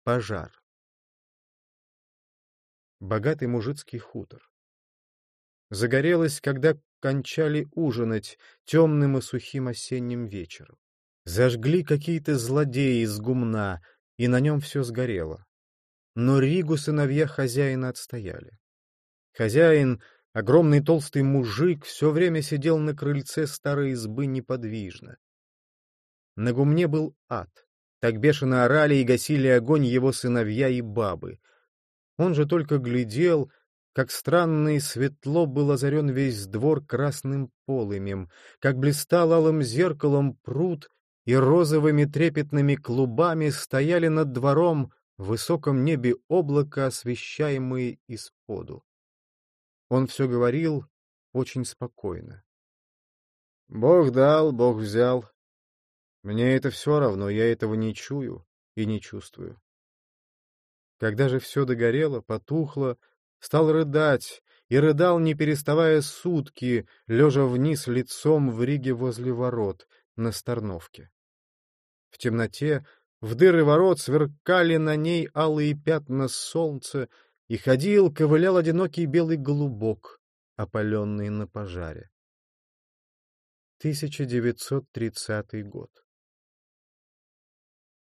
Пожар. Богатый мужицкий хутор. Загорелось, когда кончали ужинать темным и сухим осенним вечером. Зажгли какие-то злодеи из гумна, и на нем все сгорело. Но Ригу сыновья хозяина отстояли. Хозяин, огромный толстый мужик, все время сидел на крыльце старой избы неподвижно. На гумне был ад. Так бешено орали и гасили огонь его сыновья и бабы. Он же только глядел, как странно и светло был озарен весь двор красным полымем, как блистал алым зеркалом пруд, и розовыми трепетными клубами стояли над двором в высоком небе облака, освещаемые исподу. Он все говорил очень спокойно. «Бог дал, Бог взял. Мне это все равно, я этого не чую и не чувствую». Когда же все догорело, потухло, стал рыдать, и рыдал, не переставая сутки, лежа вниз лицом в Риге возле ворот, на Старновке. В темноте, в дыры ворот сверкали на ней алые пятна солнца, и ходил, ковылял одинокий белый голубок, опаленный на пожаре. 1930 год.